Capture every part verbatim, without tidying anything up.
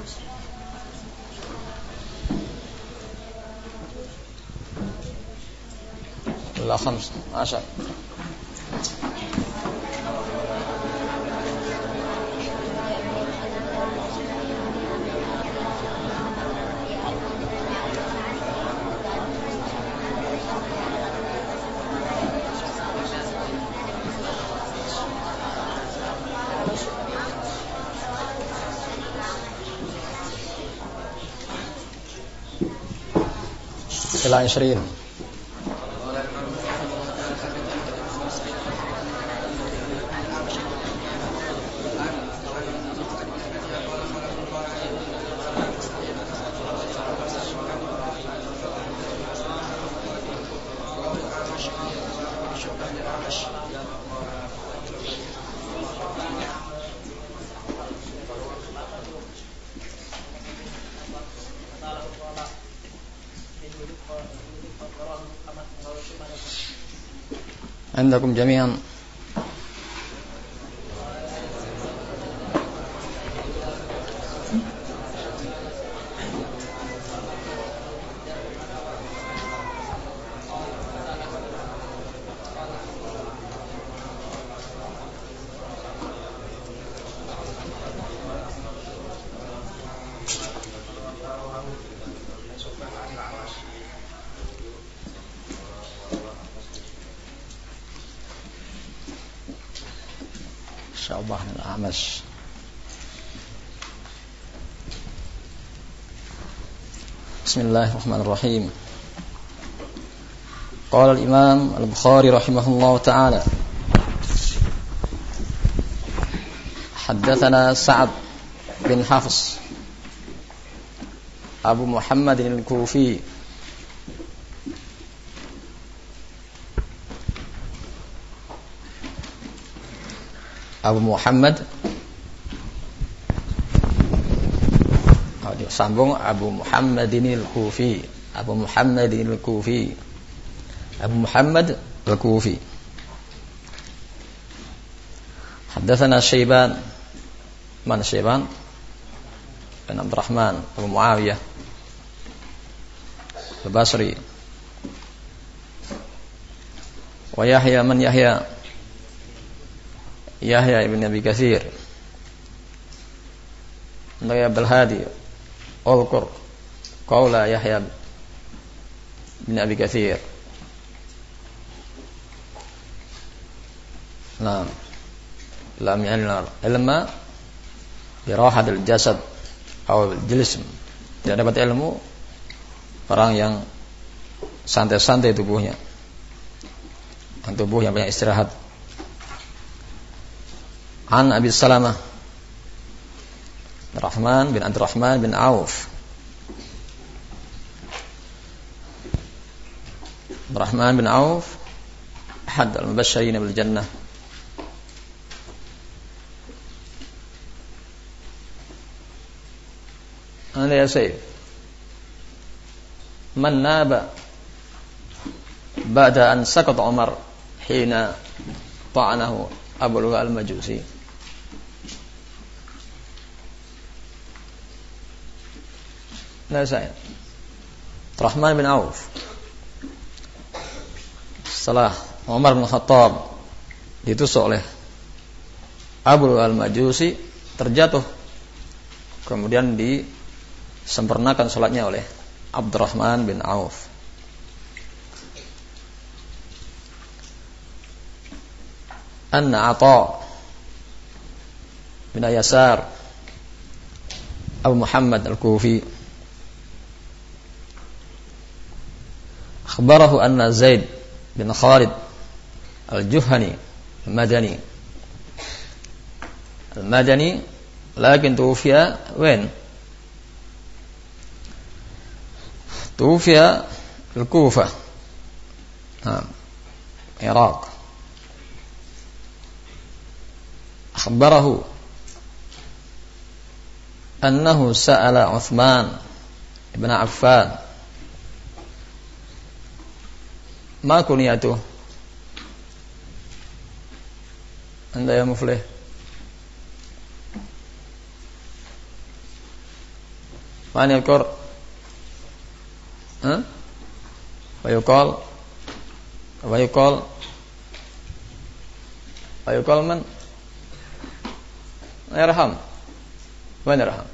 لا خمسة عشر. إلى عشرين. عندكم جميعا شعبة الأعمش. بسم الله الرحمن الرحيم. قال الإمام البخاري رحمه الله تعالى: حدثنا سعد بن حفص أبو محمد الكوفي Abu Muhammad, oh, disambung Abu Muhammadin al-Kufi, Abu Muhammadin al-Kufi, Abu Muhammad al-Kufi. Haddatsana Syaiban, man Syaiban bin Abdurrahman Abu Muawiyah al-Basri. Wa Yahya man Yahya Yahya ibn Abi Katsir. Naya Balhadi Ulqur Qaula Yahya ibn Abi Katsir. Naam. Lam ya'lam ilma birahat al-jasad atau al-jism. Tidak dapat ilmu orang yang santai-santai tubuhnya. Tubuh yang banyak istirahat. An Abi Salamah Rahman bin Abdurrahman bin Auf. Rahman bin Auf ahad al-mubasysyirin bil jannah. Ana ya Sayyid, man naba ba'da an saqata Umar hina ta'anahu Abu Lu'al al-Majusi. Nah saya Rahman bin Auf setelah Umar bin Khattab ditusuk oleh Abu al-Majusi, terjatuh, kemudian disempurnakan salatnya oleh Abdurrahman bin Auf. Anna Atha bin Yasar Abu Muhammad al-Kufi akhbarahu anna Zaid bin Khalid al-Juhani al-Madani al-Madani lakin tuwfiya when tuwfiya al-Kufah, nah, Iraq. Akhbarahu annahu sa'ala Uthman ibn Affan ma kuniyatuh. Anda ya muflih. Man yadhkur? Hah? Wa yuqal? Wa yuqal? Wa yuqal man? Yarham. Man yarham?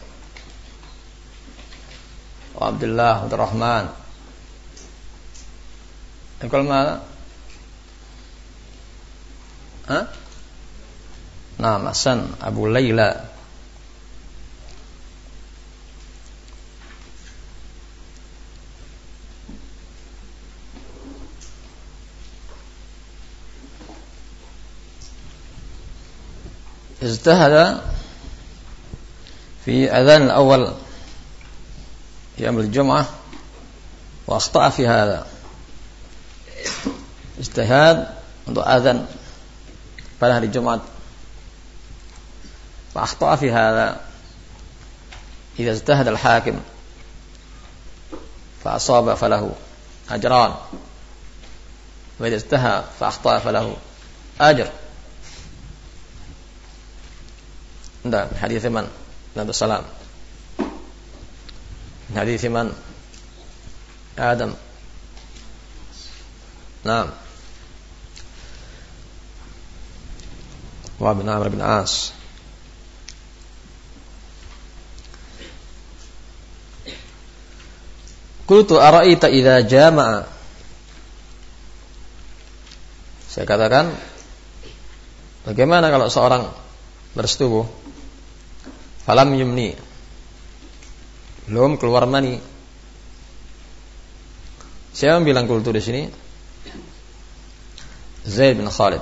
Wa Abdullah, Abdul Rahman. Yuqal mana? Hah? Nah, Hasan Abu Laila. اجتهد في أذان الأول يوم الجمعة وأخطأ في هذا. اجتهاد untuk azan pada hari Jumat. فأخطأ في هذا. إذا اجتهد الحاكم فأصاب فله أجران، وإذا اجتهد فأخطأ فله أجر. Nah, hadis man Nabi sallam. Hadis man Adam. Naam. Wa bin Amr bin As. Qultu ara'aita idza jama'a. Saya katakan, bagaimana kalau seorang bersetubuh falam yumni, belum keluar mani. Siapa yang bilang qultu di sini? Zaid bin Khalid.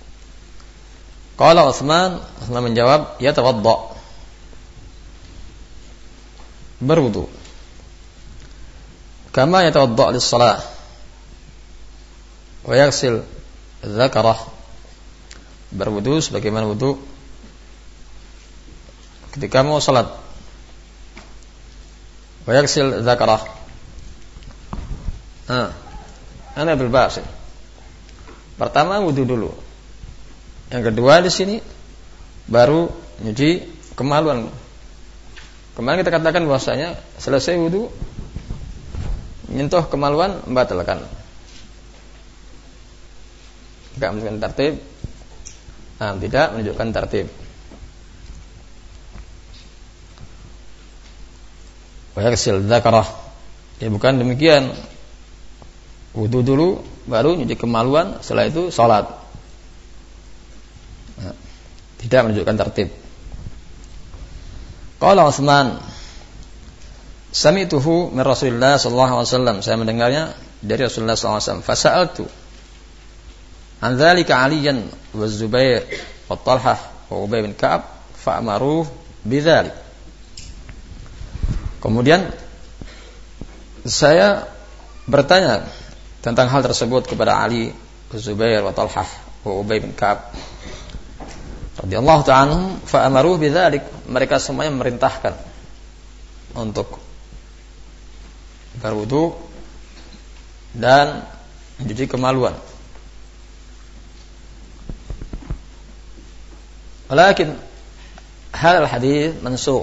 Qala Utsman, Utsman menjawab, yatawadda, berwudu. Kama yatawadda lis-shalah wa yaghsil dzakarah, berwudu sebagaimana wudu ketika mau salat. Wa yaghsil dzakarah. Ah. Ana bil basil. Pertama wudu dulu. Yang kedua di sini baru nyuci kemaluan. Kemarin kita katakan bahwasanya selesai wudu nyentuh kemaluan membatalkan. Enggak menunjukkan tertib. Nah, tidak menunjukkan tertib. Wa yaghsil dzakarah. Ya bukan demikian. Wudu dulu baru nyuci kemaluan, setelah itu salat. Nah, tidak menunjukkan tertib. Qala Utsman, sami'tuhu min Rasulillah sallallahu alaihi wasallam, saya mendengarnya dari Rasulullah sallallahu alaihi wasallam. Fasa'altu an dzalika Aliyan wa Zubair wa Talhah wa Ubay bin Ka'ab fa'amaruhu bidzalik. Kemudian saya bertanya tentang hal tersebut kepada Ali, Zubair, wa Talhah, wa Ubay bin Ka'ab radhiyallahu ta'ala anhum, fa amaruhu bidzalik. Mereka semuanya memerintahkan untuk berwudu dan mencuci kemaluan. Walakin hal hadis mansukh.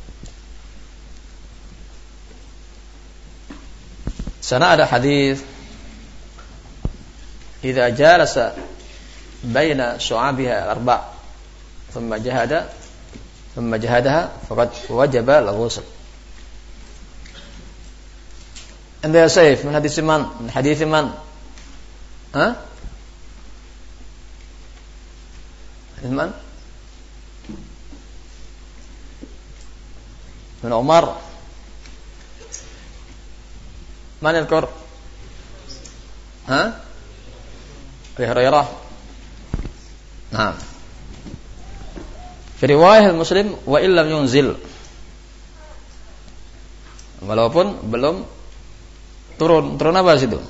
Sana ada hadis, idza jalasa baina syu'abiha al-arba' thumma jahada thumma jahadaha faqad wajaba al-ghusl. Anda ya Saif, min hadis man, min hadis man. Ha? Hadis man? Min Umar. Man yadhkur? Ha? Abi Hurairah. Nah. Fi riwayah Muslim, wa illam yunzil. Walaupun belum turun, turun apa situ?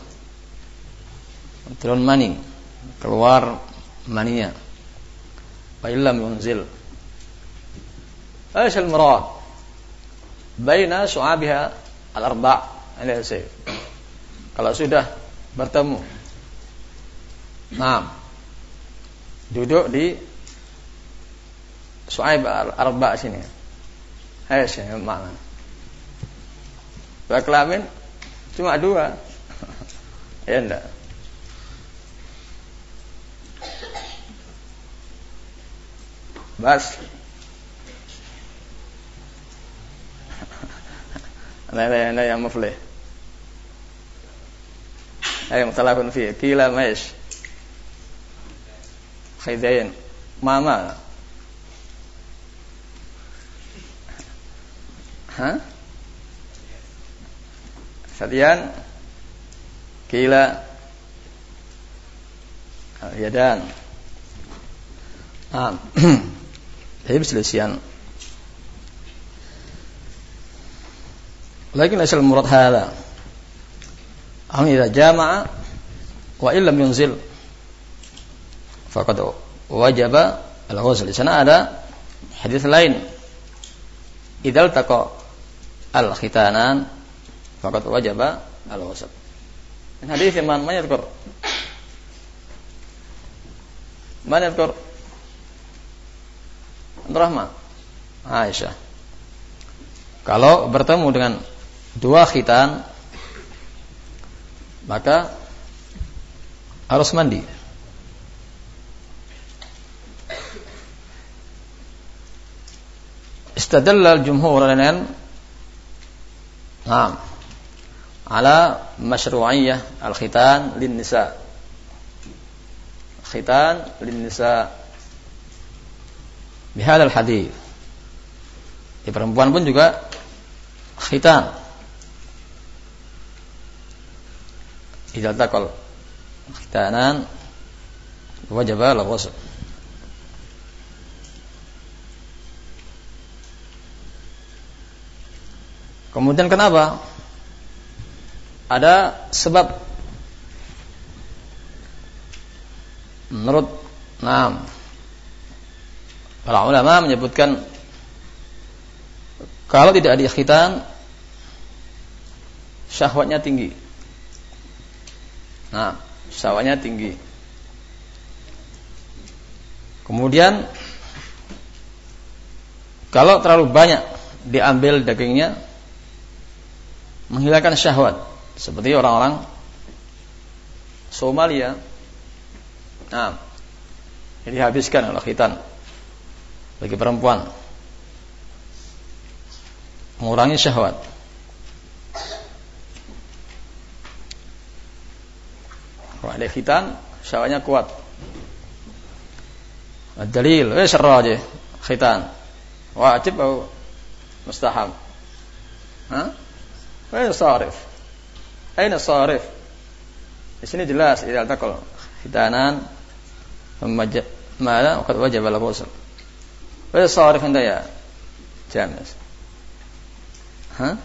Turun mani, keluar maninya. Wa illam yunzil. Aish al-murad baina su'abiha al-arba'. Ini saya. Kalau sudah bertemu, nah, duduk di su'aib al-arba' sini. Aish, makna. Dua kelamin cuma dua. Ya enggak? Bas. Ana ana yang muflih. Ayo mutalafun fi kila maish. Khaydain. Mama. Hah? Sadian. Kila. Yadan. Ah. Jadi perselisihan. Lakin asal murad hada. Am idza jama'a wa illam yunzil faqad wajaba al-ghusl. Di sana ada hadis lain. Idzal taqa al-khitanan faqad wajaba al-ghusl. Ini hadis yang mana yadhkur? Mana yadhkur? Rahmah Aisyah. Kalau bertemu dengan dua khitan maka harus mandi. Istadalla al-jumhur dengan Naam ala masyru'iyyah al-khitan lin-nisa. Khitan lin-nisa bihadzal hadis. Di perempuan pun juga khitan. Idza taqal khitanan wajaba al-ghusl. Kemudian kenapa? Ada sebab. Menurut Naam para ulama menyebutkan kalau tidak ada khitan syahwatnya tinggi. Nah, syahwatnya tinggi. Kemudian kalau terlalu banyak diambil dagingnya menghilangkan syahwat, seperti orang-orang Somalia. Nah, ini dihabiskan oleh khitan bagi perempuan, mengurangi syahwat. Kalau ada khitan, syahwatnya kuat. Dalil, eh syarraj khitan wajib atau mustahab? Hah? Aina sarif? Aina sarif? Di sini jelas idza taqal khitanan mala waqad wajaba al-ghusl. Wa sarif anda ya James. Hah?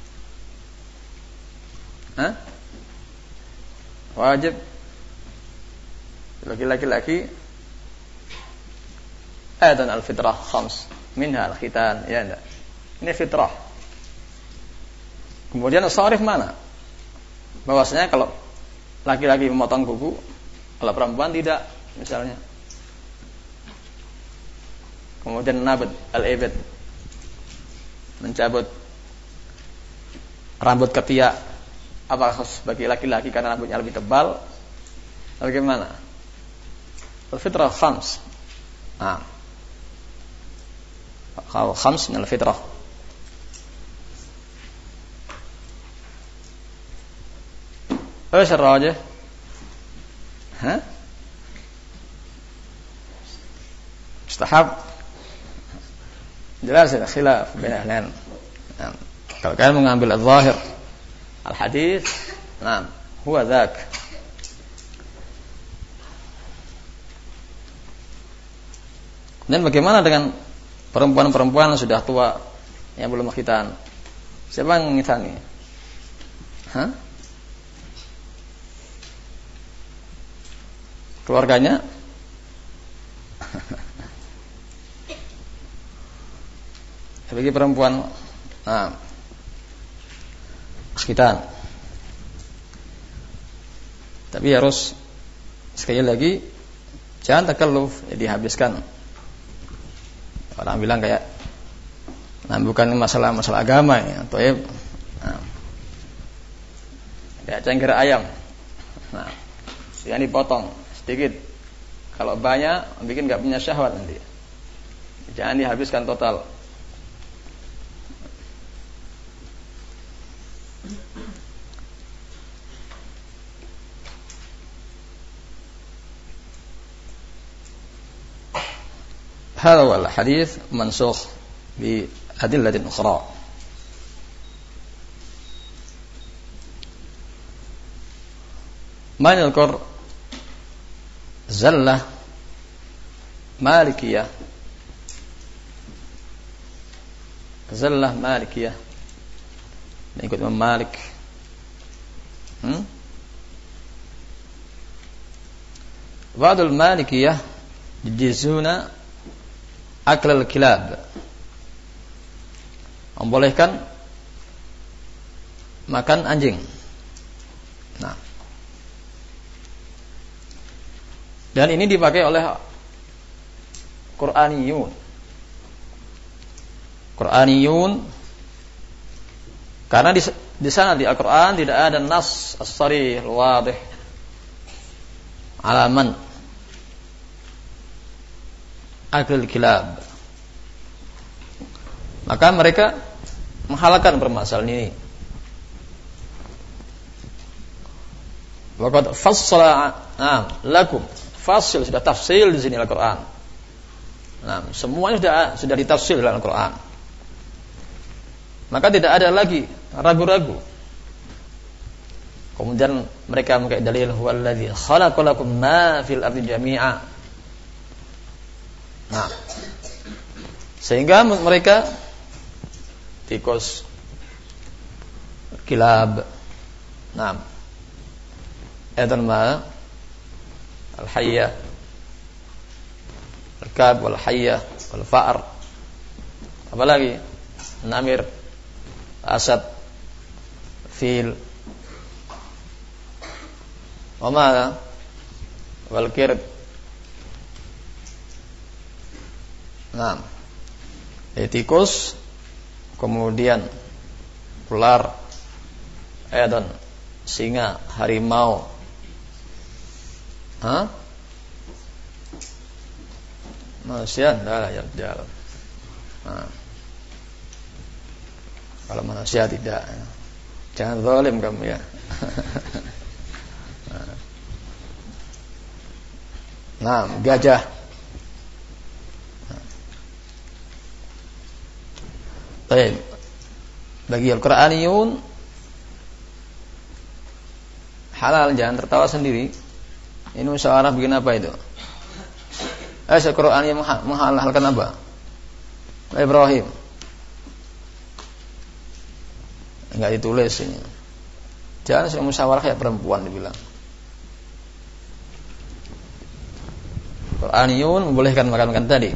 Hah? Wajib bagi laki-laki. Adan al-fitrah khams minha al-khitan, ya enggak? Ini fitrah. Kemudian as-sarif mana? Bahwasanya kalau laki-laki memotong kuku, kalau perempuan tidak, misalnya. Kemudian nabat al-ibad, mencabut rambut ketiak, apakah bagi laki-laki karena rambutnya lebih tebal? Bagaimana? Al-fitrah khams. Nah, kalau khams min al-fitrah. ايش الراجح؟ ها؟ مستحب. Jelas ada khilaf bain ahli ilm. Nah, kalau kalian mengambil al-zahir al-hadis, nah, huwa dzak. Dan bagaimana dengan perempuan-perempuan yang sudah tua yang belum khitan? Siapa yang mengkhitani? Hah? Keluarganya? Bagi perempuan, nah, khitan. Tapi harus sekali lagi jangan takalluf, jadi habiskan. Orang bilang kayak, nah bukan masalah masalah agama ya, toib. Nah, cengkir ayam. Nah, yang dipotong sedikit. Kalau banyak, bikin nggak punya syahwat nanti. Jangan dihabiskan total. هذا هو الحديث منسوخ بأدلة أخرى. من يذكر زلة مالكية زلة مالكية نقول من مالك hmm? بعض المالكية يجيزون أكل الكلاب, membolehkan makan anjing. Nah, dan ini dipakai oleh Qur'aniyun. Qur'aniyun karena di, di sana di Al-Qur'an tidak ada nas as-sarih al-wadih ala man akil kilab. Maka mereka menghalalkan permasalahan ini. Waqad fassala nah, lakum. Fasil sudah tafsil di sini Al-Qur'an. Nah, semuanya sudah sudah ditafsir dalam Al-Qur'an. Maka tidak ada lagi ragu-ragu. Kemudian mereka memakai dalil huwallazi khalaqalakum ma fil ardi jami'a. Nah, sehingga mereka tikus, kilab, nah, edan ma, al-hayya, al-kab, wal-hayya, wal-fa'ar, apalagi namir, asad, fil, wama, wal-kirb. Nah, tikus, kemudian ular, edan, singa, harimau, hah? Manusia adalah yang jalan. Nah, kalau manusia tidak, jangan zalim kamu ya. Nah, gajah. Baik. Bagi Al-Qur'aniyun halal, jangan tertawa sendiri. Ini musyawarah bikin apa itu? Eh, Al-Qur'aniyun menghalalkan apa? Ibrahim. Enggak ditulis ini. Jangan sudah musyawarah kayak perempuan dibilang. Qur'aniyun membolehkan makan-makan tadi.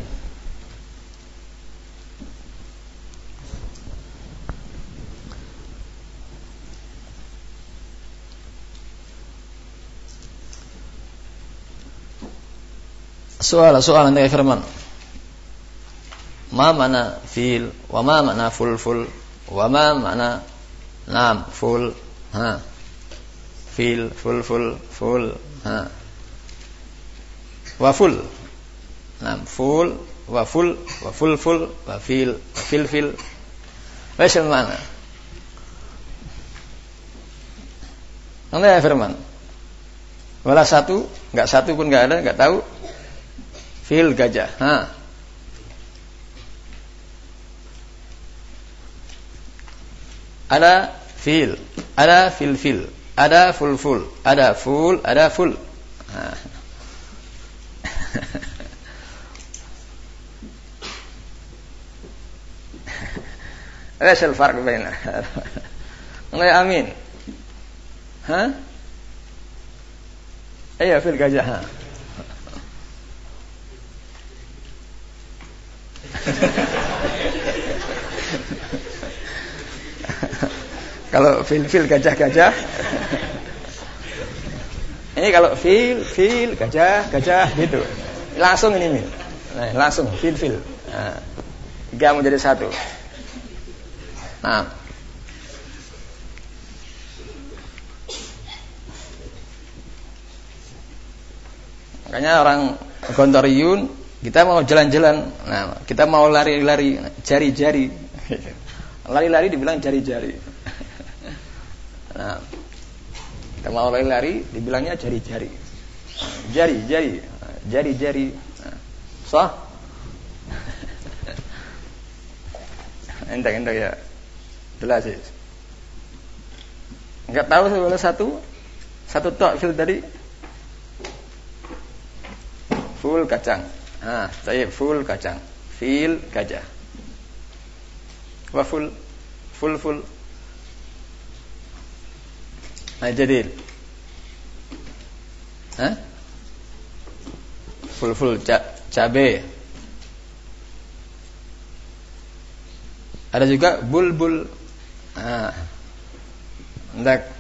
Soal soal nanti firman. Ma mana fil wa ma mana ful ful wa ma mana nam ful ha fil ful ful ful ha wa ful nam ful wa ful wa ful ful wa fil wa fil fil. Macam mana? Nanti firman. Wala satu, enggak satu pun enggak ada, enggak tahu. Fil gajah. Ha. Ada fil, ada fil fil, ada ful ful, ada ful, ada ful. Ha. ايش الفرق بينه؟ الله امين. ها؟ ايوه في القجة. ها. Kalau fil-fil gajah-gajah. Ini kalau fil, fil, gajah, gajah gitu. Langsung ini nih. Nah, langsung fil-fil. Nah, tiga menjadi satu. Nah. Makanya orang Gontoriyun, kita mau jalan-jalan, nah kita mau lari-lari, jari-jari, lari-lari dibilang jari-jari. Nah, kita mau lari-lari dibilangnya jari-jari, jari-jari, jari-jari. Nah, so, enteng-enteng ya, jelas sih. Enggak tahu sebenarnya satu, satu tok fil tadi. Full kacang. Ah, saya full kacang. Fil gajah. Apa full? Full full. Nah, jadi. Hah? Full full ca- cabe. Ada juga bulbul. Ah. Hendak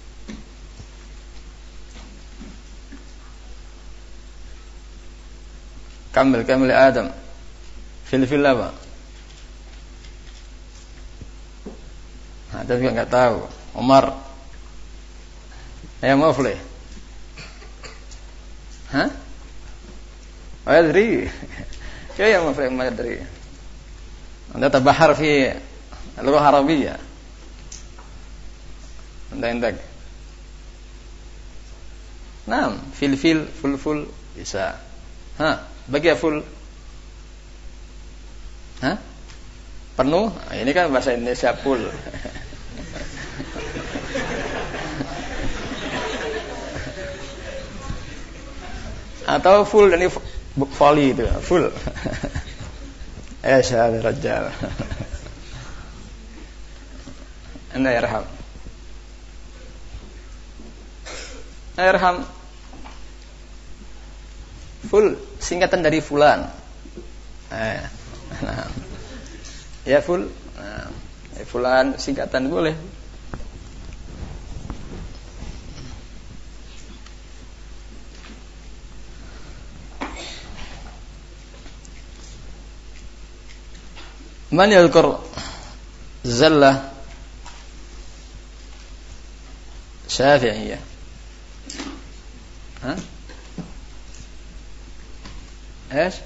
Kamil kamil Adam. Fil-fil apa? Ada juga enggak tahu. Umar. Ya muflih. Hah? Ma adri. Kaya ya muflih ma adri. Anda tabahar fi al-lugha al-arabiyyah. Anda indak. Naam, fil-fil, ful-ful bisa. Ha, bagi full. Hah? Penuh? Nah, ini kan bahasa Indonesia full. Atau full ini volley itu, full. Eh, syahad rajal. Anda yarham. Yarham. Full singkatan dari fulan. Eh, nah. Ya full. Nah, eh, fulan singkatan boleh. Man yadhkur zallah Syafi'iyah. Hah? ايش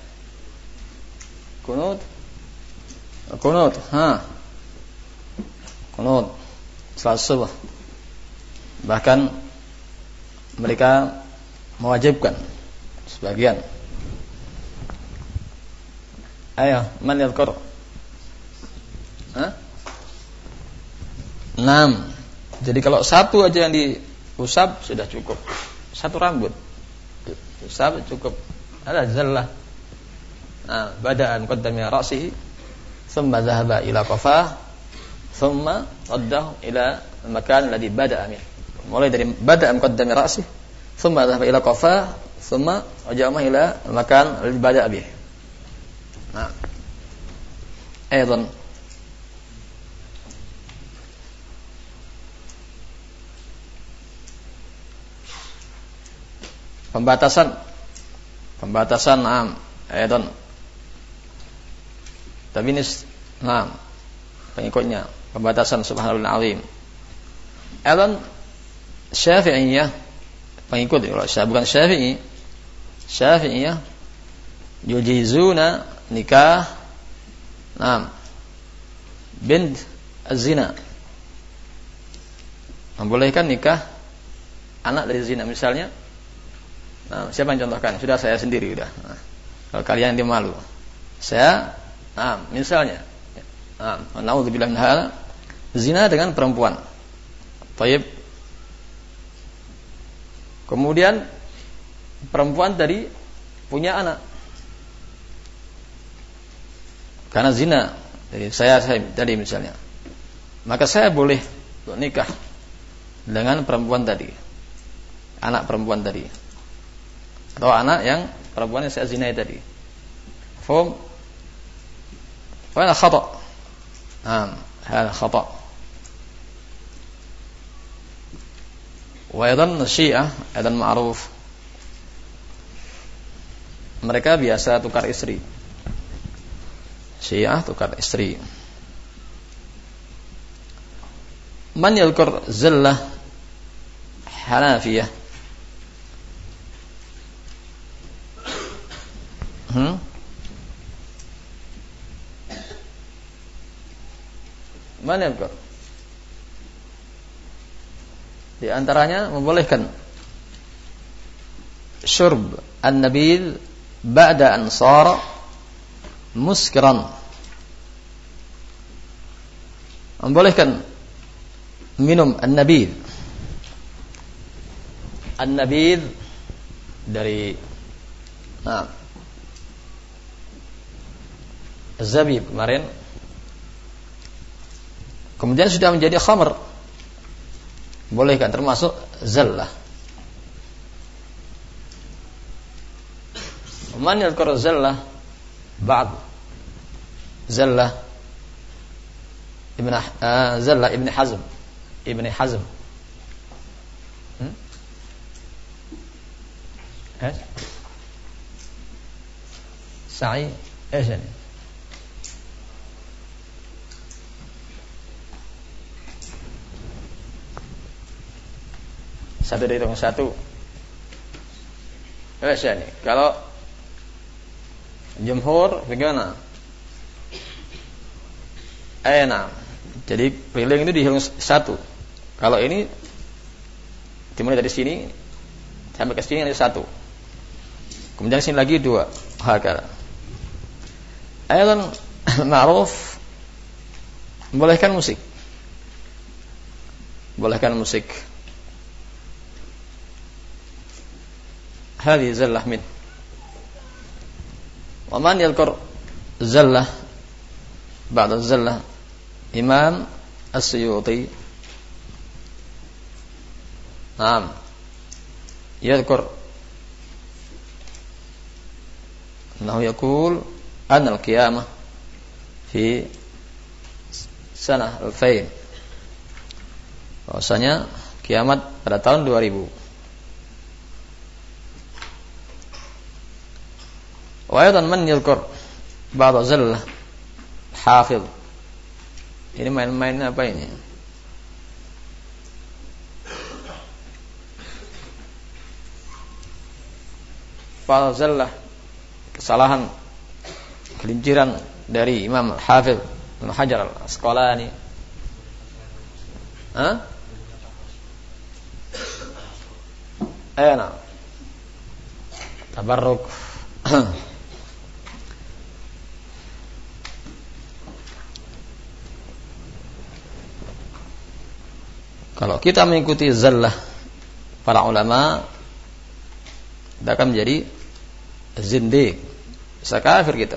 kunut kunut ha kunut salat subuh, bahkan mereka mewajibkan sebagian. Ayo, man yadhkur? Hah? Enam. Jadi kalau satu aja yang diusap sudah cukup. Satu rambut usap cukup. Ada zallah. Nah, bada'an qaddami ra'sihi, thumma dhahaba ila qafah, thumma raddahu ila al-makan alladhi bada'a min. Mulai dari bada'an qaddami ra'sihi, thumma dhahaba ila qafah, thumma raja'ama ila al-makan alladhi bada'a bih. Nah. Aidan pembatasan Pembatasan am, aydan. Tapi ini nam pengikutnya pembatasan subhanallah azim. Aydan Syafi'iyah pengikut kalau saya bukan Syafi'i. Syafi'iyah yujizuna nikah nam bint az-zina. Membolehkan nikah anak dari zina misalnya. Nah, siapa yang contohkan? Sudah saya sendiri sudah. Nah, kalau kalian yang malu. Saya, nah, misalnya, nah, naudzubillah min hal, zina dengan perempuan. Taib. Kemudian perempuan tadi punya anak. Karena zina, jadi saya, saya tadi misalnya. Maka saya boleh untuk nikah dengan perempuan tadi. Anak perempuan tadi. Atau anak yang perempuan yang saya zinai tadi. Faham? Wala khata'. Naam, hada khata'. Wa aidan Syiah, aidan ma'ruf. Mereka biasa tukar istri. Syiah tukar istri. Man yadhkur zallah Hanafiyah. Hmm? Mana yang kau? Di antaranya membolehkan syurb an-nabil ba'da an sara muskiran. Membolehkan minum an-nabil. An-nabil dari nah, zabib kemarin, kemudian sudah menjadi khamr, bolehkan termasuk zallah. Man yadhkur zallah ba'd zallah ibn uh, zallah ibn Hazm ibn Hazm hmm? eh sa'i ايش يعني satu dihitung satu. Eh, ini kalau jumhur bagaimana? Eh, nah. Jadi piling itu dihitung satu. Kalau ini dimulai dari sini sampai ke sini ada satu. Kemudian sini lagi dua. Hakala. Ayatan ma'ruf bolehkan musik. Bolehkan musik. هذه زلة منه. ومن يذكر زلة بعد الزلة إمام السيوطي نعم يذكر أنه يقول أن القيامة في سنة ألفين, bahwasanya kiamat pada tahun dua ribu. وأيضا من يذكر بعض زلة حافظ. Ini main-main apa ini? بعض زلة kesalahan, kelinciran dari Imam Hafiz Ibnu Hajar Al-Asqalani. Hah? Ayana. Tabarruk. Kalau kita mengikuti zallah para ulama, kita akan menjadi zindiq, bisa kafir kita.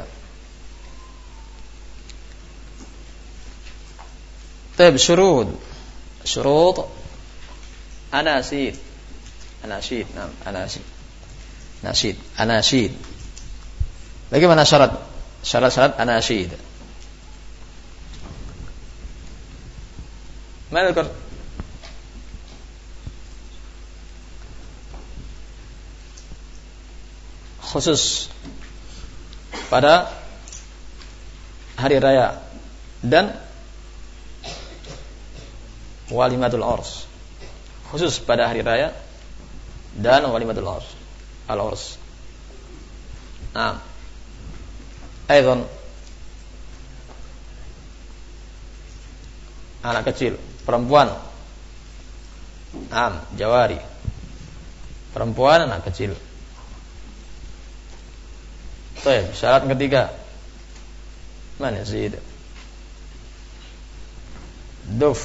Taib syurud, syurud anasid, anasid, nam, anasid, nasid, anasid. Bagaimana syarat? Syarat-syarat anasid. Mana khusus pada hari raya dan walimatul urs, khusus pada hari raya dan walimatul urs, al-urs. Nah, aidan anak kecil, perempuan, nah, jawari, perempuan anak kecil. Baik, syarat ketiga. Mana sih itu? Duf.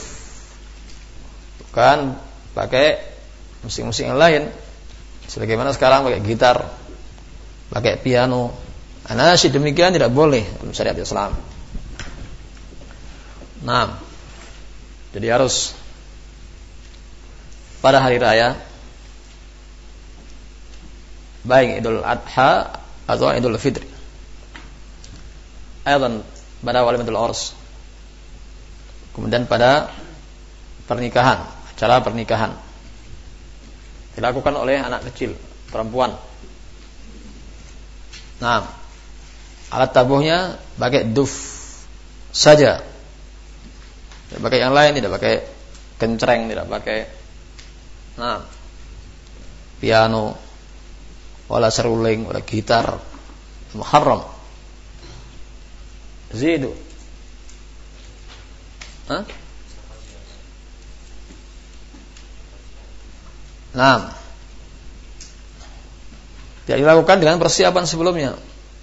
Bukan pakai musik-musik yang lain. Sebagaimana sekarang pakai gitar, pakai piano. Anasyid demikian tidak boleh dalam syariat Islam. Nah, jadi harus pada hari raya, baik Idul Adha atau Idul Fitri, aydan pada walimatul urs, kemudian pada pernikahan, acara pernikahan dilakukan oleh anak kecil, perempuan. Nah, alat tabuhnya pakai duf saja, tidak pakai yang lain, tidak pakai kencreng, tidak pakai nah piano, wala seruling, wala gitar. Muharram. Zidu. Hah? Nah, tidak dilakukan dengan persiapan sebelumnya.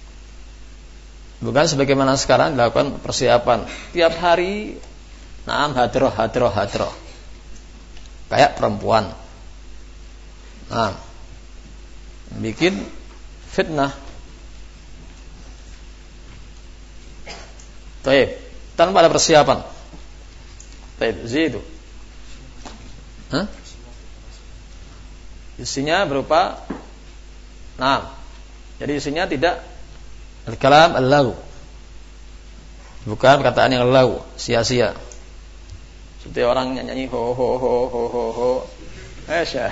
Bukan sebagaimana sekarang dilakukan persiapan tiap hari. Nah, hadroh, hadroh, hadroh. Kayak perempuan. Nah, bikin fitnah. Taib, tanpa ada persiapan. Taib, zidu. Hah? Isinya berupa, nah, jadi isinya tidak al-kalam al-lagu, bukan perkataan yang lagu, sia-sia. Seperti orang nyanyi ho ho ho ho ho ho, Aisyah.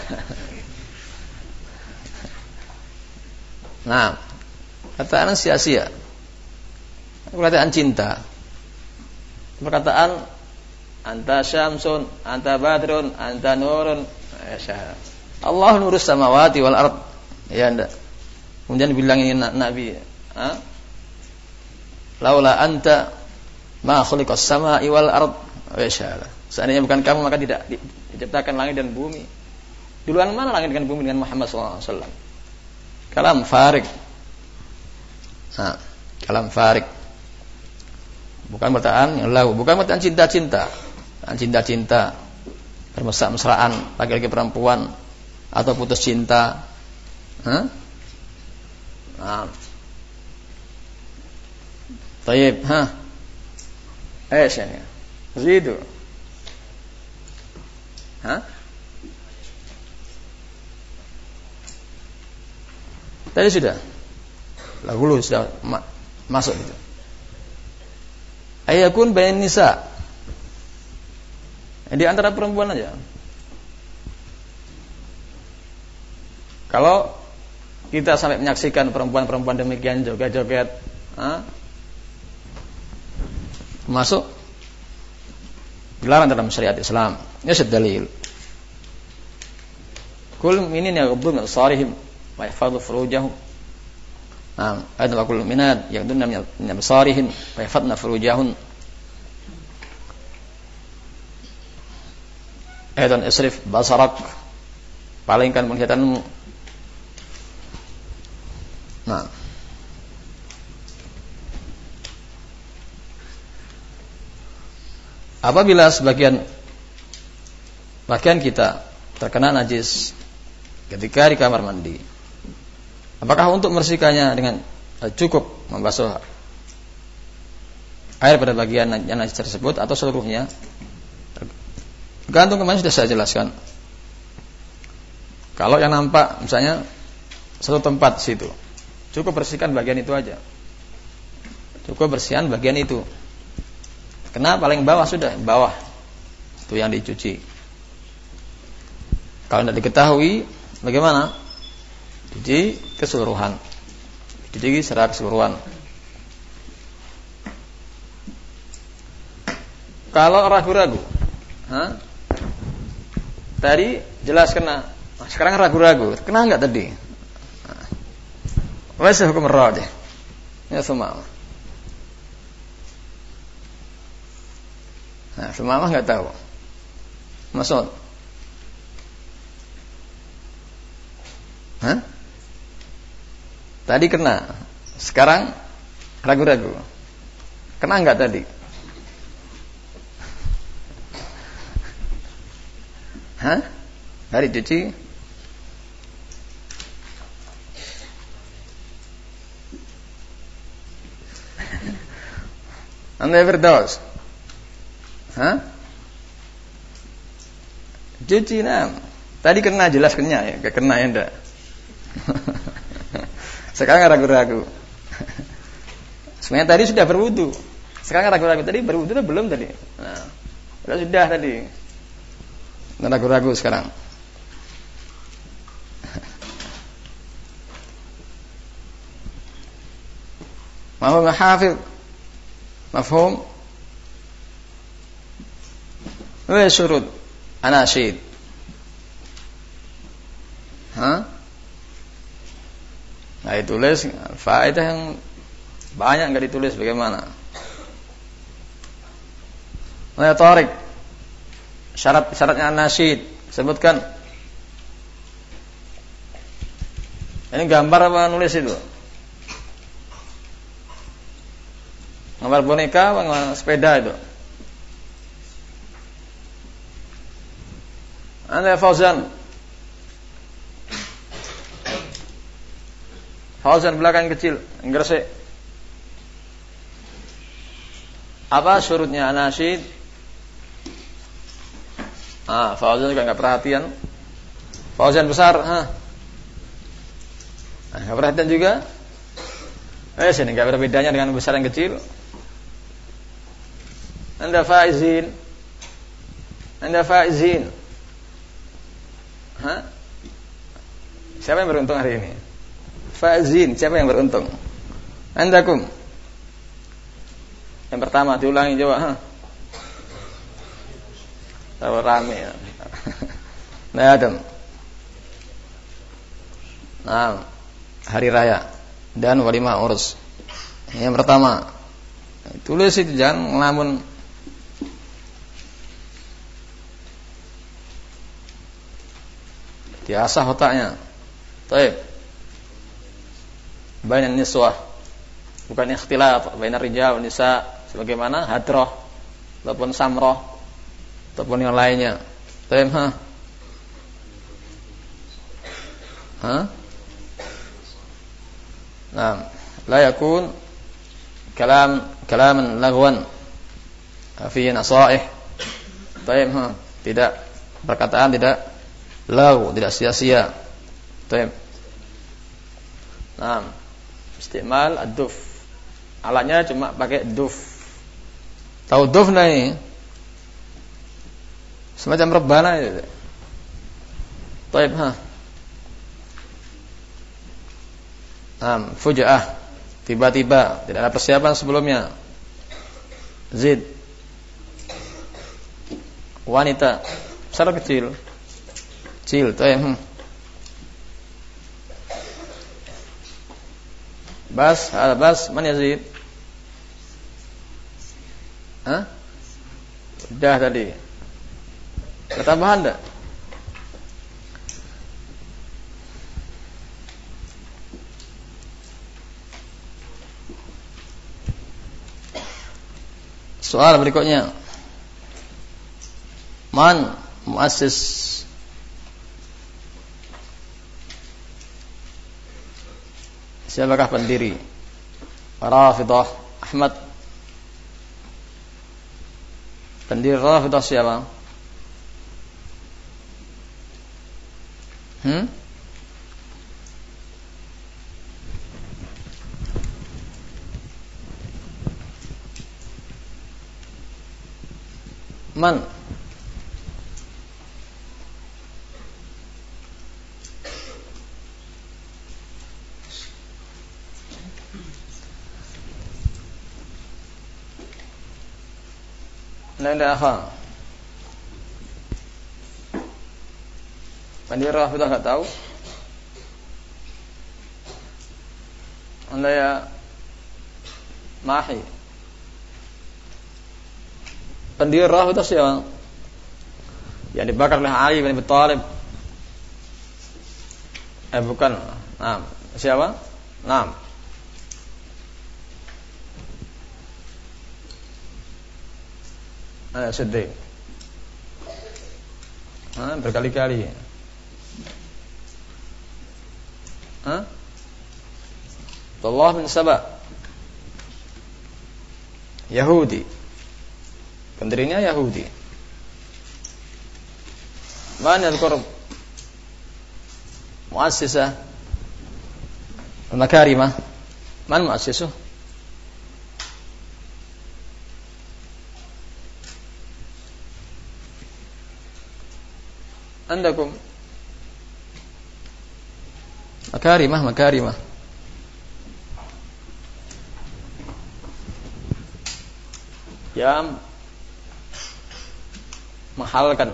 Nah, perkataan sia-sia, perkataan cinta, perkataan anta syamsun, anta badrun, anta nurun, Aisyah. Allah nurus samawati wal ard. Ya enggak. Kemudian bilangin Nabi, ha? Laula anta ma khuliqas samai wal ard. Wasyaallah. Seandainya bukan kamu maka tidak diciptakan langit dan bumi. Duluan mana langit dan bumi dengan Muhammad sallallahu alaihi wasallam? Kalam farik. Nah, kalam farik. Bukan perkataan yang lau, bukan perkataan cinta-cinta. Cinta-cinta, bermesra-mesraan laki-laki perempuan, atau putus cinta. Hah? Nah. Taib, ha? Eh, sini. Zidu. Hah? Tadi sudah. Lalu sudah ma- masuk itu. Ayakun bain nisa. Di antara perempuan aja. Kalau kita sampai menyaksikan perempuan-perempuan demikian joget-joget, ha? Masuk dilarang dalam syariat Islam. Ini dalil. Kul minin yaghuddu min absarihim wa yahfadhu furujahum. Nah, ayat wa kul minat yaghdudna min absarihim wa yahfadna furujahun. Aidan isrif basarak, palingkan penglihatanmu. Nah, apabila sebagian pakaian kita terkena najis ketika di kamar mandi, apakah untuk membersihkannya dengan cukup membasuh air pada bagian yang najis tersebut atau seluruhnya? Tergantung, kemarin sudah saya jelaskan. Kalau yang nampak misalnya satu tempat situ, cukup bersihkan bagian itu aja. Cukup bersihkan bagian itu. Kena paling bawah sudah, bawah. Itu yang dicuci. Kalau tidak diketahui, bagaimana? Cuci keseluruhan. Cuci secara keseluruhan. Kalau ragu-ragu, ha? Tadi jelas kena, sekarang ragu-ragu, kena enggak tadi? Wasa hukum rajih. Ya semua. Nah, semua enggak tahu. Maksud? Hah? Tadi kena, sekarang ragu-ragu. Kena enggak tadi? Hah? Dari cuci? Anda berdos? Hah? Cuci nam. Tadi kena, jelas kena ya, gak kena ya enggak. Sekarang ragu-ragu. Sebenarnya tadi sudah berwudu. Sekarang ragu-ragu, tadi berwudu atau belum tadi? Nah, sudah sudah tadi. Dan ragu-ragu sekarang. Mafhum hafid. Mafhum? Wa syurut anasyid. Ha? Nah, ditulis, faedah yang banyak nggak ditulis bagaimana? Nah, Tariq, syarat-syaratnya nasyid sebutkan. Ini gambar apa nulis itu? Gambar boneka apa sepeda itu? Anda Fauzan. Fauzan belakang kecil, gresik. Apa syurutnya nasyid? Ah, Fauzan juga enggak perhatian. Fauzan besar, ha. Nah, enggak perhatian juga. Eh, sini enggak ada bedanya dengan besar yang kecil. Anda faizin. Anda faizin. Hah? Siapa yang beruntung hari ini? Faizin, siapa yang beruntung? Andakum. Yang pertama diulangi coba, ha. Terlalu rame. Nah, Adam. Nah, hari raya dan walimah urus. Yang pertama, tulis itu, jangan ngelamun. Diasah otaknya. Baik. Bainan niswah, bukan ikhtilaf bainar rijal wan nisa sebagaimana hadrah ataupun samrah ataupun yang lainnya. Baik, ha. Ha? Nah, la yakun kalam kalaman lagwan fi nasaih. Baik, ha. Tidak perkataan tidak lagu, tidak sia-sia. Baik. Nah, istimal ad-duf. Alatnya cuma pakai duf. Tahu duf nih? Semacam rebana itu. Baik, ha. Nah, fujaah, tiba-tiba, tidak ada persiapan sebelumnya. Zid, wanita, besar kecil, kecil, taib. Hmm. Bas, ada bas, man yazid? Hah? Udah tadi. Ada tambahan enggak? Soal berikutnya. Man muassis siapakah pendiri Rafidah? Ahmad. Pendiri Rafidah siapa? Hmm? Man? Nanda akha. Pendiri Rafidah enggak tahu? Anda ya Mahi. Pendiri Rafidah siapa? Yang dibakar oleh Ali bin Abi Thalib. Eh bukan. Nah, siapa? Naam. Eh, sedih. Ah, berkali-kali. Hah? Abdullah bin Sabah. Yahudi. Pendirinya Yahudi. Mana al-Qurb? Muassisah al-Makarimah. Man muassisuh? Andakum Makarimah, Makarimah. Yang menghalalkan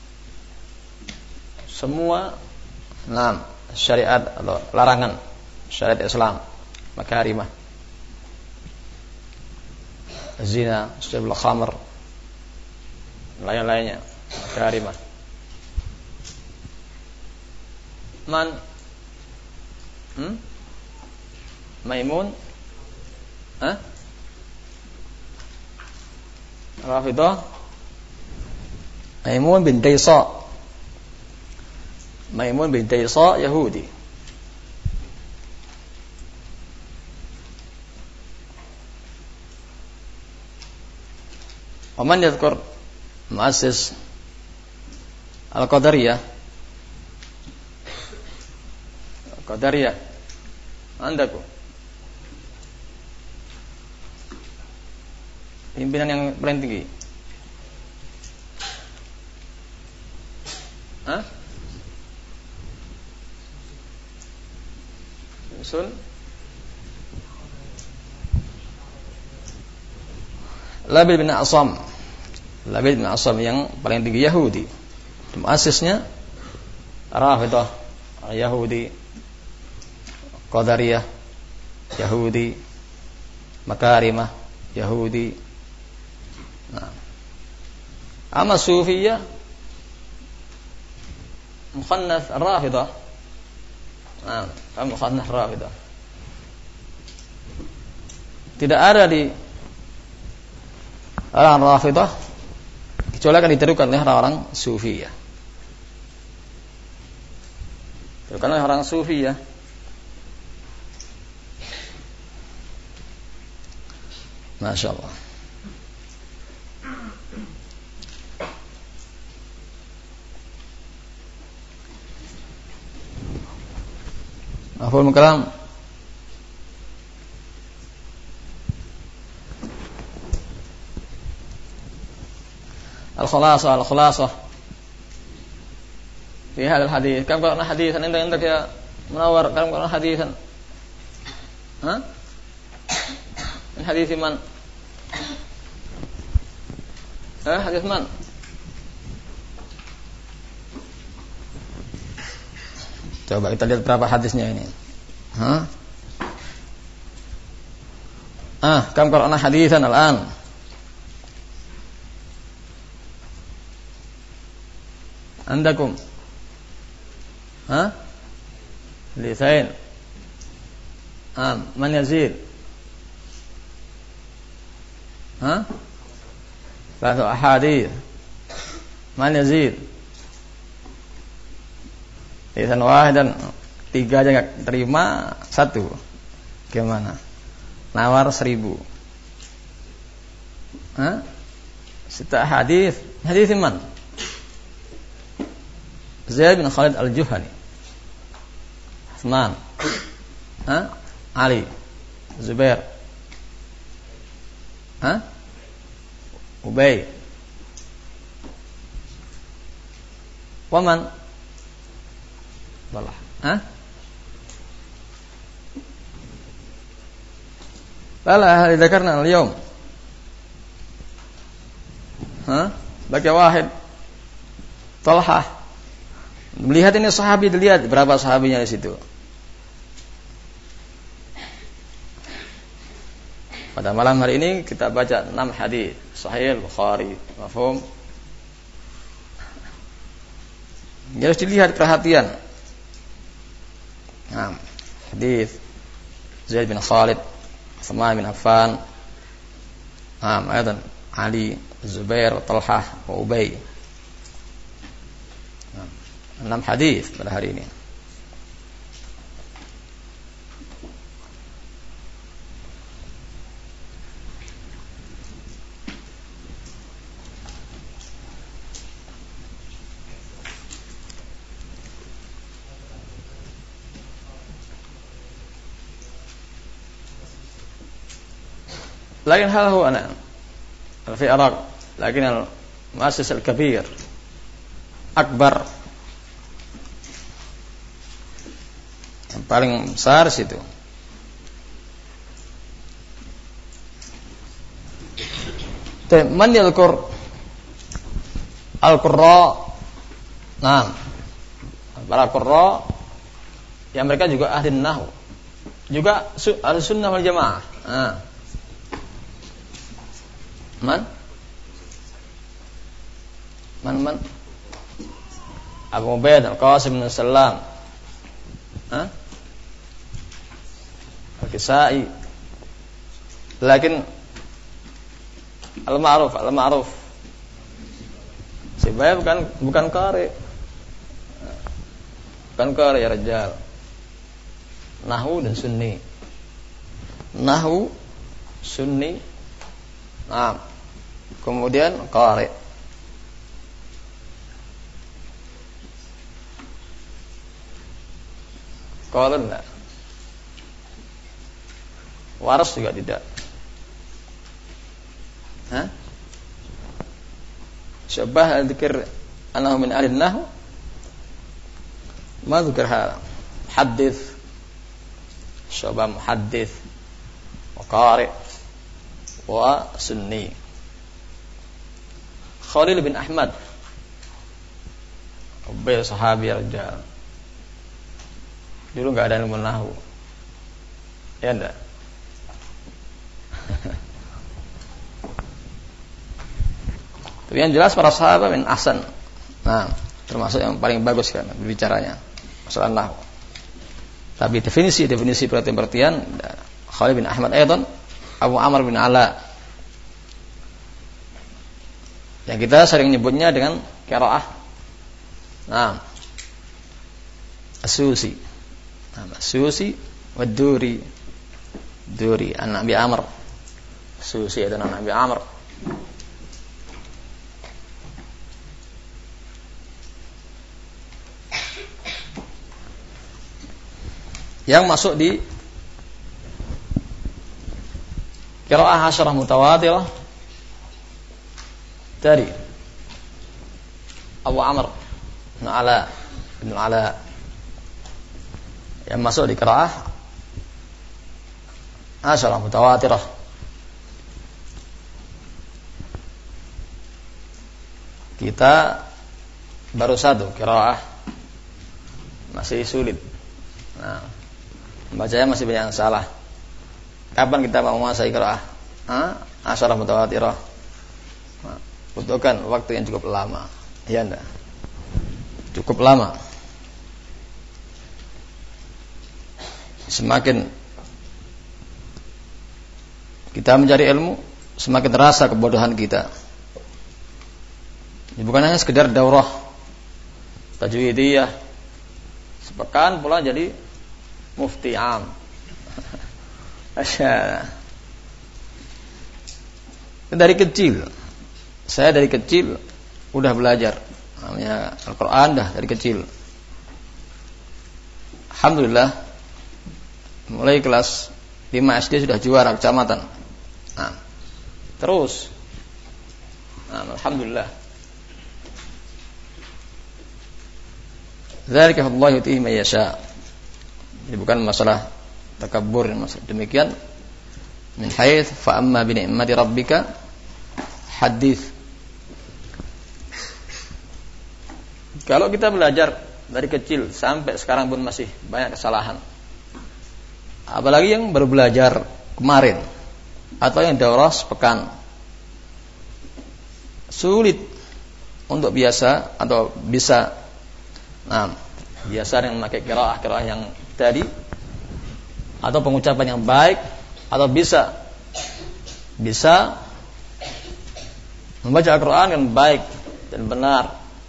semua enam syariat atau larangan syariat Islam, makarimah, zina, syurbul khamr, lain-lainnya, makarimah. Man hmm? Maimun Hah? Rafidah Maimun bin Daisa Maimun bin Daisa Yahudi. Waman yadhkur muassis Al-Qadariyah Qadariyah Andaku pimpinan yang paling tinggi. Hah? Usul Labid bin Asam Labid bin Asam yang paling tinggi Yahudi. Muassisnya Rafidah Yahudi, Qadariyah Yahudi, Makarimah Yahudi. Nah, ama Sufiyah Mukhannath Rafidah. Nah, Mukhannath Rafidah. Tidak ada di orang Rafidah kecuali akan ditirukan oleh orang-orang Sufiyah. Ditirukan oleh orang Sufiyah. Masya Allah. Mafhum kalam. Al-khulasah al-khulasah fi hadal hadis. Kam qara'na hadisan indak indak ya Munawwar, kam qara'na hadisan. Ha? Min hadis man? Eh, hadis man? Coba kita lihat berapa hadisnya ini. Hah? Ah, kam qara'na hadisan al-an? Andakum? Hah? Lisain. Ah, man yazid? Hah? Satu ahadits. Man yazid? Lisan wahidan, tiga aja enggak terima, satu. Gimana? Nawar seribu. Hah? Sita hadis. Hadis man? Zaid bin Khalid Al-Juhani, Utsman, ha? Ali, Zubair, ha? Ubay, Waman, Balah, ha? Balah, dzakarna al-yawm, ha? Bagi wahid, Talhah. Melihat ini sahabi, dilihat berapa sahabinya di situ. Pada malam hari ini kita baca enam hadis Sahih Bukhari. Mafhum? Harus dilihat perhatian. Nah, hadis Zaid bin Khalid, Utsman bin Affan, nah, ayatan Ali, Zubair, Talhah, Ubay. Enam hadis pada hari ini. Lain hal huwa ana fi Iraq, lakin al-muassis al-kabir akbar, yang paling besar situ. Man yadhkur al-qurra. Nah, para qurra yang mereka juga ahli nahwu. juga Ahlussunnah wal Jamaah. Nah. Man? Man man? Abu Ubaid Al-Qasim bin Salam. Hah? Al-Kisai. Lakin Al-Ma'ruf, Al-Ma'ruf. Sebenarnya bukan bukan qari. Bukan qari ya rajal. Nahwu dan sunni. Nahwu, sunni. Nah, kemudian qari. Qala enggak. Waras juga tidak. Hah? Syabah al-dzikr annahu min ahli an-nahw. Ma dzikr hada. Muhaddits. Syabah muhaddits. Wa qari. Wa sunni. Khalil bin Ahmad. Ubay sahabi rajal. Dulu enggak ada ilmu nahwu. Ya enggak? Tapi yang jelas para sahabat min ahsan. Nah, termasuk yang paling bagus kan bicaranya masalah nahwu. Tapi definisi definisi pengertian Khalid bin Ahmad Aidan, Abu Amr bin Ala. Yang kita sering nyebutnya dengan qiraah. Nah, As-Susi. Nah, As-Susi wa Duri. Duri anak Abi Amr. Susi adalah anak Abi Amr. Yang masuk di qiraah asyarah mutawatirah dari Abu Amr bin Ala bin Ala, yang masuk di qiraah asyarah mutawatirah. Kita baru satu qiraah, masih sulit. Nah, bacanya masih banyak yang salah. Kapan kita mau menguasai qiraah asyarah mutawatirah? Nah, butuhkan waktu yang cukup lama. Ya enggak? Cukup lama. Semakin kita mencari ilmu, semakin terasa kebodohan kita. Ini bukan hanya sekedar daurah tajwidiyah, sepekan pula jadi mufti am. Asya. Dari kecil, saya dari kecil udah belajar namanya Al-Quran dah dari kecil. Alhamdulillah, mulai kelas lima S D sudah juara kecamatan. Nah, terus, nah, alhamdulillah. Dzalika fadlullah yutihi man yasha. Ini bukan masalah takabbur, masalah demikian. Min haits fa amma bi ni'mati rabbika hadits. Kalau kita belajar dari kecil sampai sekarang pun masih banyak kesalahan. Apalagi yang baru belajar kemarin atau yang daurah sepekan, sulit untuk biasa atau bisa, nah, biasa dengan memakai qiraah-qiraah yang tadi atau pengucapan yang baik, atau bisa bisa membaca Al-Quran dengan baik dan benar.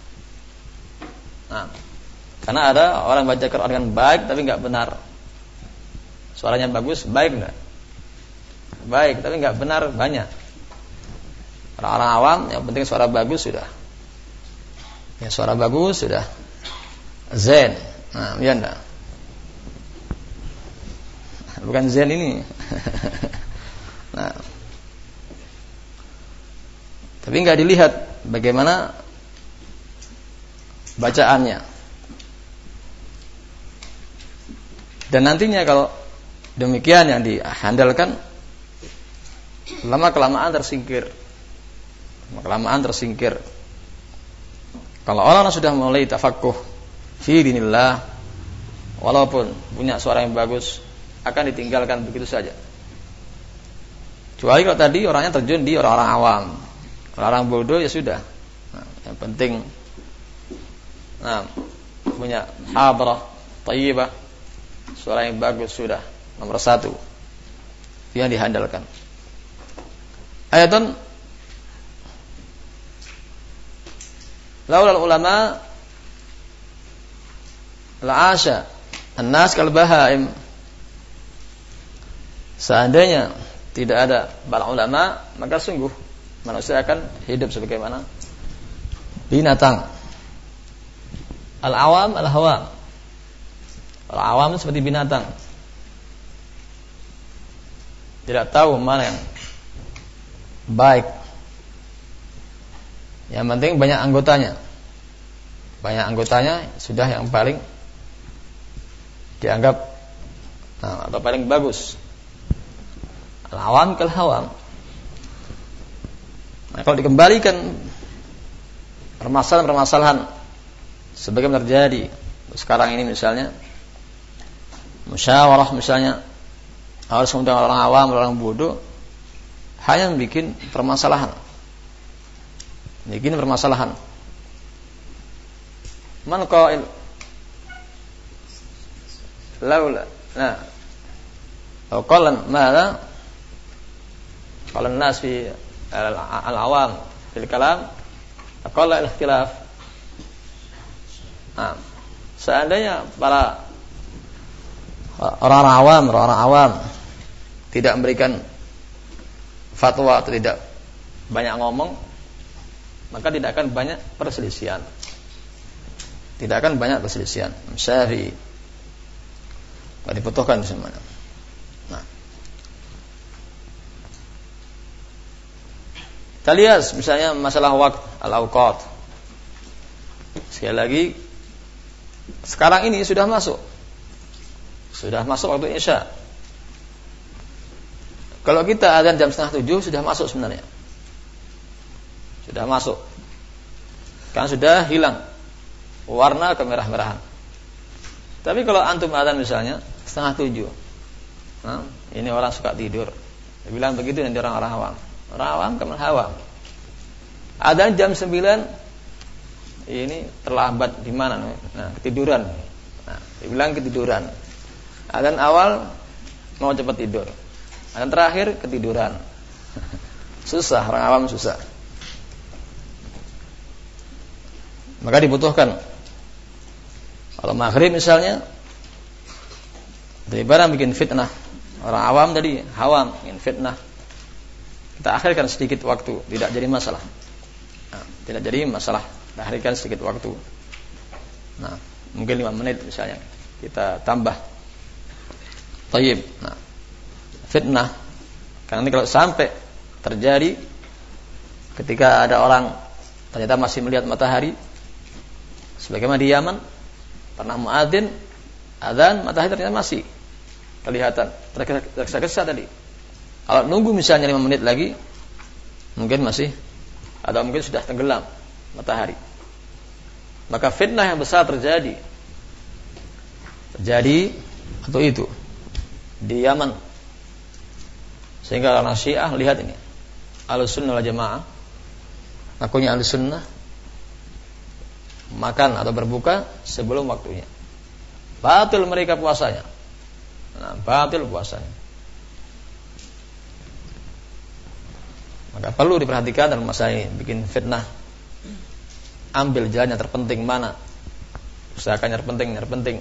Nah, karena ada orang baca Al-Quran dengan baik tapi nggak benar. Suaranya bagus, baik nggak? Baik, tapi nggak benar banyak. Orang-orang awam yang penting suara bagus sudah. Ya, suara bagus sudah. Zen. Nah, ya enggak? Bukan zen ini. Nah, tapi nggak dilihat bagaimana bacaannya. Dan nantinya kalau demikian yang diandalkan, lama kelamaan tersingkir. Lama kelamaan tersingkir. Kalau orang sudah mulai tafaqquh fi dinillah, walaupun punya suara yang bagus, akan ditinggalkan begitu saja. Kecuali kalau tadi orangnya terjun di orang-orang awam, orang-orang bodoh ya sudah. Nah, yang penting nah, punya hadrah thayyibah, suara yang bagus sudah nomor satu yang dihandalkan. Ayatun laulal ulama la'asha an-nas kal bahaim. Seandainya tidak ada para ulama, maka sungguh manusia akan hidup sebagaimana binatang. Al-awam al-hawa. Al-awam seperti binatang, tidak tahu mana yang baik. Yang penting banyak anggotanya. Banyak anggotanya sudah yang paling dianggap nah, atau paling bagus. Al-awam kal hawam. Nah, kalau dikembalikan permasalahan-permasalahan sebagaimana terjadi sekarang ini, misalnya musyawarah, misalnya harus mengundang orang awam, orang bodoh, hanya membuat permasalahan, bikin permasalahan. Man qail laula nah atau qalan mala qalan nas fi al-awam fil kalam aqalla al-ikhtilaf. Nah, seandainya para orang-orang awam, orang-orang awam tidak memberikan fatwa atau tidak banyak ngomong, maka tidak akan banyak perselisihan. Tidak akan banyak perselisihan. Syafi'i tidak dibutuhkan di sana. Nah, kita lihat misalnya masalah waktu al-awqat. Sekali lagi, sekarang ini sudah masuk, sudah masuk waktu Isya. Kalau kita adzan jam setengah tujuh sudah masuk sebenarnya, sudah masuk, kan sudah hilang warna kemerah-merahan. Tapi kalau antum adzan misalnya setengah tujuh, nah, ini orang suka tidur, dia bilang begitu nanti orang-orang awam, orang awam kemal awam. Adzan jam sembilan, ini terlambat di mana? Nah, ketiduran. Nah, dia bilang ketiduran. Adzan awal mau cepat tidur, adzan terakhir ketiduran. Susah, orang awam susah. Maka dibutuhkan. Kalau maghrib misalnya, daripada bikin fitnah, orang awam tadi hawam bikin fitnah, kita akhirkan sedikit waktu, tidak jadi masalah. Nah, tidak jadi masalah, kita akhirkan sedikit waktu. Nah, mungkin lima menit misalnya, kita tambah. Tayyib. Nah, fitnah. Karena nanti kalau sampai terjadi ketika ada orang ternyata masih melihat matahari, sebagaimana di Yaman pernah muadzin adzan matahari ternyata masih kelihatan tergesa-gesa tadi. Kalau nunggu misalnya lima menit lagi, mungkin masih atau mungkin sudah tenggelam matahari. Maka fitnah yang besar terjadi. Terjadi atau itu di Yaman. Sehingga orang Syiah lihat ini, Ahlussunnah wal Jamaah, akunya Ahlussunnah makan atau berbuka sebelum waktunya. Batil mereka puasanya. Nah, batil puasanya. Maka perlu diperhatikan dalam masalah ini, bikin fitnah. Ambil jalan yang terpenting mana. Usahakan yang terpenting, yang terpenting.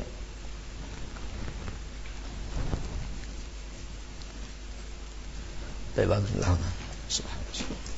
Baik, subhanallah.